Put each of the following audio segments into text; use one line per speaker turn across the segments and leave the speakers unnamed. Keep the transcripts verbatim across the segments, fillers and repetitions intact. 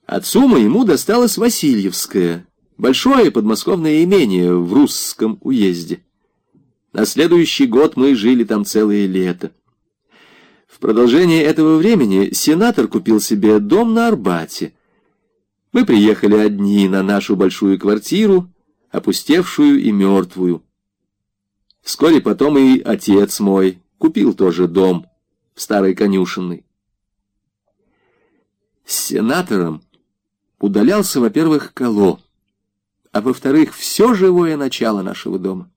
Отцу моему досталось Васильевское, большое подмосковное имение в Русском уезде. На следующий год мы жили там целое лето. В продолжение этого времени сенатор купил себе дом на Арбате. Мы приехали одни на нашу большую квартиру, опустевшую и мертвую. Вскоре потом и отец мой купил тоже дом в старой конюшенной. С сенатором удалялся, во-первых, Кало, а во-вторых, все живое начало нашего дома.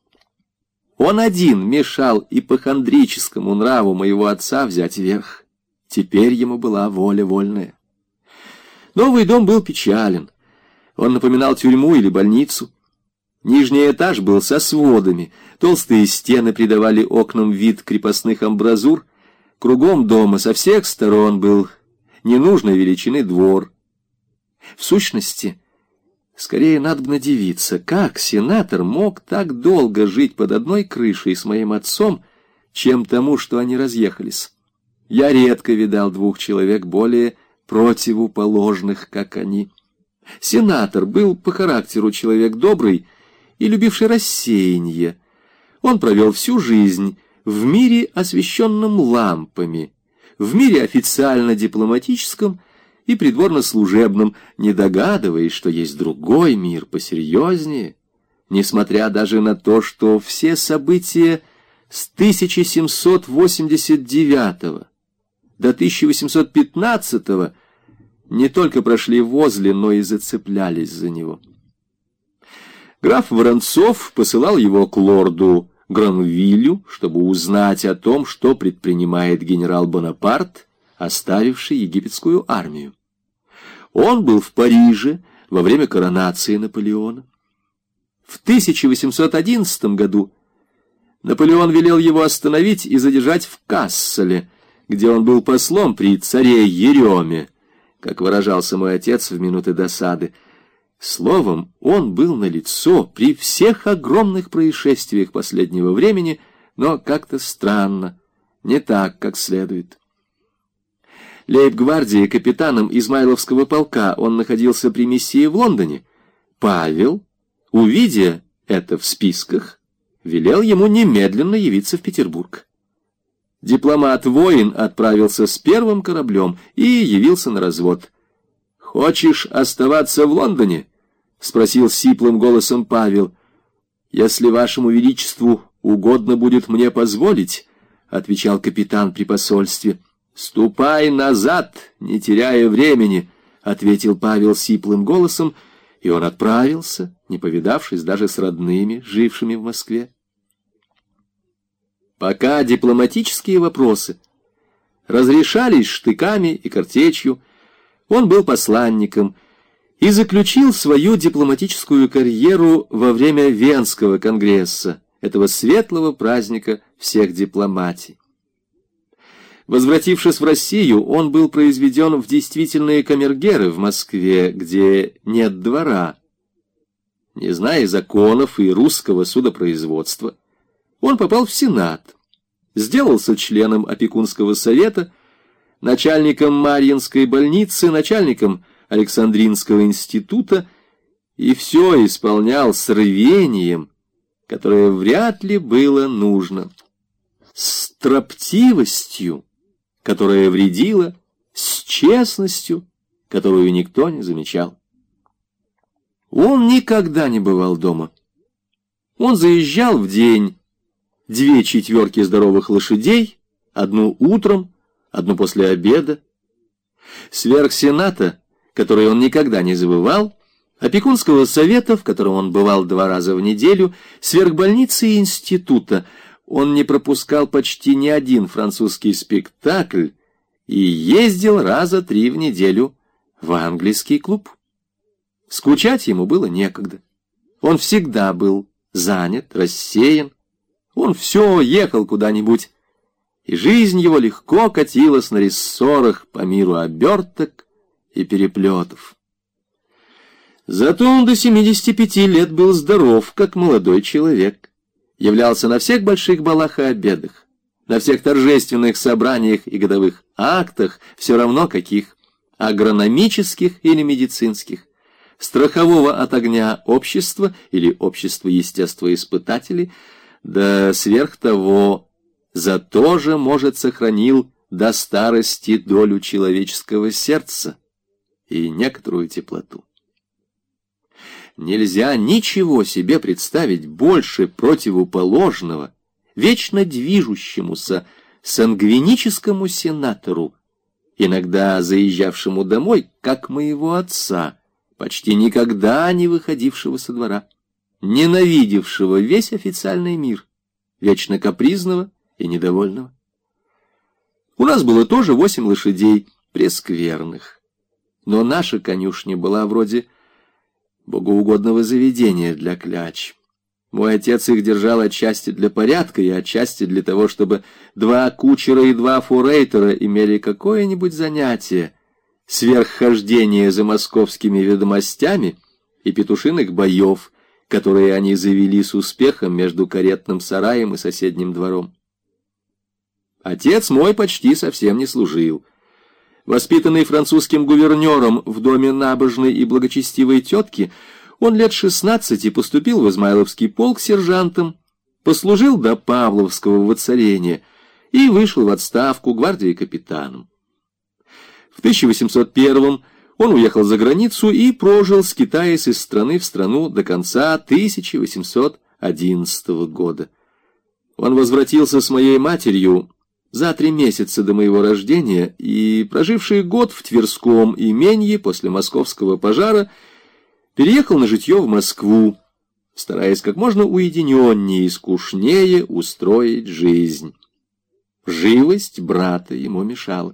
Он один мешал ипохондрическому нраву моего отца взять верх. Теперь ему была воля вольная. Новый дом был печален. Он напоминал тюрьму или больницу. Нижний этаж был со сводами. Толстые стены придавали окнам вид крепостных амбразур. Кругом дома со всех сторон был ненужной величины двор. В сущности, скорее надобно дивиться, как сенатор мог так долго жить под одной крышей с моим отцом, чем тому, что они разъехались. Я редко видал двух человек более противоположных, как они. Сенатор был по характеру человек добрый и любивший рассеяние. Он провел всю жизнь в мире, освещенном лампами, в мире официально-дипломатическом и придворно-служебном, не догадываясь, что есть другой мир посерьезнее, несмотря даже на то, что все события с тысяча семьсот восемьдесят девятого до тысяча восемьсот пятнадцатого не только прошли возле, но и зацеплялись за него. Граф Воронцов посылал его к лорду Гранвиллю, чтобы узнать о том, что предпринимает генерал Бонапарт, оставивший египетскую армию. Он был в Париже во время коронации Наполеона. В тысяча восемьсот одиннадцатом году Наполеон велел его остановить и задержать в Касселе, где он был послом при царе Ереме, как выражался мой отец в минуты досады. Словом, он был налицо при всех огромных происшествиях последнего времени, но как-то странно, не так, как следует. Лейб-гвардии капитаном Измайловского полка он находился при миссии в Лондоне. Павел, увидя это в списках, велел ему немедленно явиться в Петербург. Дипломат-воин отправился с первым кораблем и явился на развод. «Хочешь оставаться в Лондоне?» — спросил сиплым голосом Павел. «Если вашему величеству угодно будет мне позволить», — отвечал капитан при посольстве. «Ступай назад, не теряя времени», — ответил Павел сиплым голосом, и он отправился, не повидавшись даже с родными, жившими в Москве. Пока дипломатические вопросы разрешались штыками и картечью, он был посланником и заключил свою дипломатическую карьеру во время Венского конгресса, этого светлого праздника всех дипломатий. Возвратившись в Россию, он был произведен в действительные камергеры в Москве, где нет двора. Не зная законов и русского судопроизводства, он попал в Сенат, сделался членом опекунского совета, начальником Марьинской больницы, начальником Александринского института и все исполнял с рвением, которое вряд ли было нужно, с строптивостью, которая вредила, с честностью, которую никто не замечал. Он никогда не бывал дома. Он заезжал в день две четверки здоровых лошадей, одну утром, одну после обеда. Сверх сената, который он никогда не забывал, опекунского совета, в котором он бывал два раза в неделю, сверх больницы и института, он не пропускал почти ни один французский спектакль и ездил раза три в неделю в английский клуб. Скучать ему было некогда. Он всегда был занят, рассеян. Он все ехал куда-нибудь, и жизнь его легко катилась на рессорах по миру оберток и переплетов. Зато он до семидесяти пяти лет был здоров, как молодой человек, являлся на всех больших балах и обедах, на всех торжественных собраниях и годовых актах, все равно каких, агрономических или медицинских, страхового от огня общества или общества естествоиспытателей, да сверх того, за то же, может, сохранил до старости долю человеческого сердца и некоторую теплоту. Нельзя ничего себе представить больше противоположного, вечно движущемуся сангвиническому сенатору, иногда заезжавшему домой, как моего отца, почти никогда не выходившего со двора, ненавидевшего весь официальный мир, вечно капризного и недовольного. У нас было тоже восемь лошадей, прескверных, но наша конюшня была вроде богоугодного заведения для кляч. Мой отец их держал отчасти для порядка и отчасти для того, чтобы два кучера и два фурейтера имели какое-нибудь занятие, сверххождение за московскими ведомостями и петушиных боев, которые они завели с успехом между каретным сараем и соседним двором. Отец мой почти совсем не служил. Воспитанный французским гувернером в доме набожной и благочестивой тетки, он лет шестнадцати поступил в Измайловский полк сержантом, послужил до Павловского воцарения и вышел в отставку гвардии капитаном. В тысяча восемьсот первом он уехал за границу и прожил, скитаясь из страны в страну до конца тысяча восемьсот одиннадцатого года. Он возвратился с моей матерью за три месяца до моего рождения и, проживший год в Тверском именье после московского пожара, переехал на житье в Москву, стараясь как можно уединеннее и скучнее устроить жизнь. Живость брата ему мешала.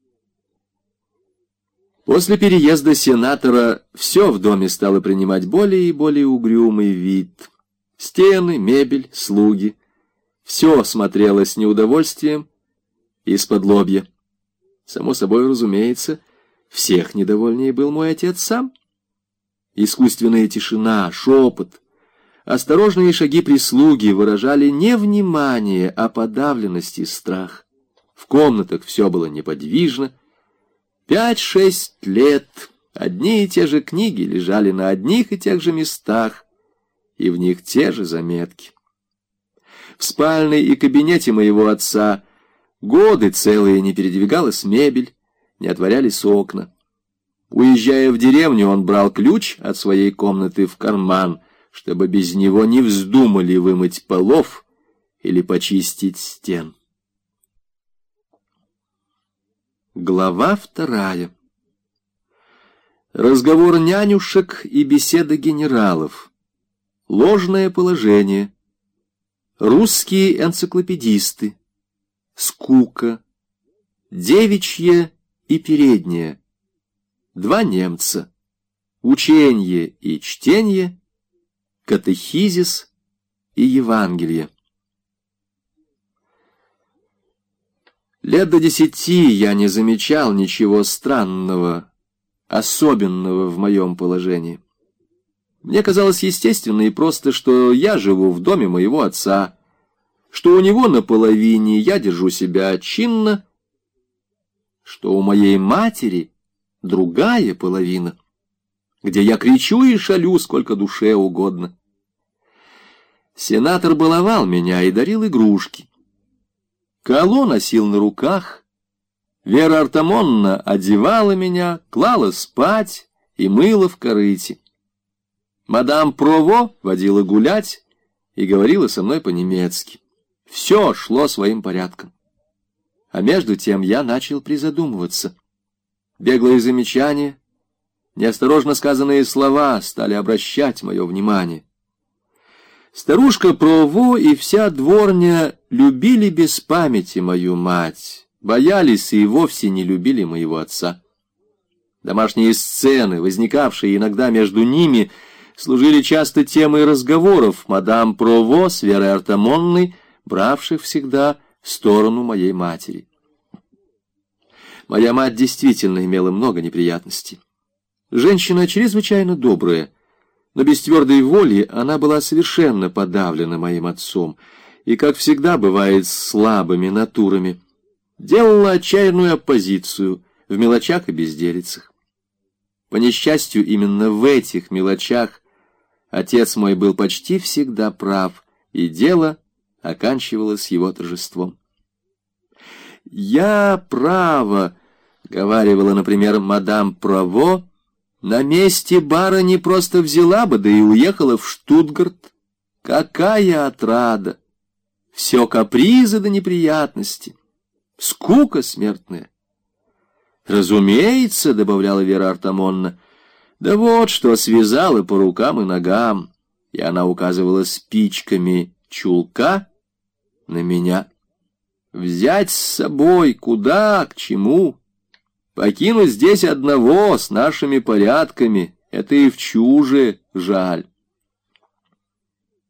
После переезда сенатора все в доме стало принимать более и более угрюмый вид. Стены, мебель, слуги — все смотрело с неудовольствием из-под лобья. Само собой, разумеется, всех недовольнее был мой отец сам. Искусственная тишина, шепот, осторожные шаги прислуги выражали не внимание, а подавленность и страх. В комнатах все было неподвижно. Пять-шесть лет одни и те же книги лежали на одних и тех же местах, и в них те же заметки. В спальне и кабинете моего отца годы целые не передвигалась мебель, не отворялись окна. Уезжая в деревню, он брал ключ от своей комнаты в карман, чтобы без него не вздумали вымыть полов или почистить стен. Глава вторая. Разговор нянюшек и беседа генералов. Ложное положение. Русские энциклопедисты. Скука. Девичье и переднее. Два немца. Ученье и чтенье. Катехизис и Евангелие. Лет до десяти я не замечал ничего странного, особенного в моем положении. Мне казалось естественно и просто, что я живу в доме моего отца, что у него на половине я держу себя чинно, что у моей матери другая половина, где я кричу и шалю сколько душе угодно. Сенатор баловал меня и дарил игрушки. Кало носил на руках, Вера Артамонна одевала меня, клала спать и мыла в корыте. Мадам Прово водила гулять и говорила со мной по-немецки. Все шло своим порядком. А между тем я начал призадумываться. Беглые замечания, неосторожно сказанные слова стали обращать мое внимание. Старушка Прово и вся дворня любили без памяти мою мать, боялись и вовсе не любили моего отца. Домашние сцены, возникавшие иногда между ними, служили часто темой разговоров мадам Прово с Верой Артамонной, бравших всегда сторону моей матери. Моя мать действительно имела много неприятностей. Женщина чрезвычайно добрая, но без твердой воли она была совершенно подавлена моим отцом, и, как всегда бывает с слабыми натурами, делала отчаянную оппозицию, в мелочах и безделицах. По несчастью, именно в этих мелочах отец мой был почти всегда прав, и дело оканчивалось его торжеством. «Я, право», — говаривала, например, мадам Право, «на месте барыни просто взяла бы, да и уехала в Штутгарт. Какая отрада! Все капризы да неприятности, скука смертная». «Разумеется», — добавляла Вера Артамонна, «да вот что связала по рукам и ногам», и она указывала спичками чулка на меня. «Взять с собой куда, к чему? Покинуть здесь одного с нашими порядками — это и в чуже жаль».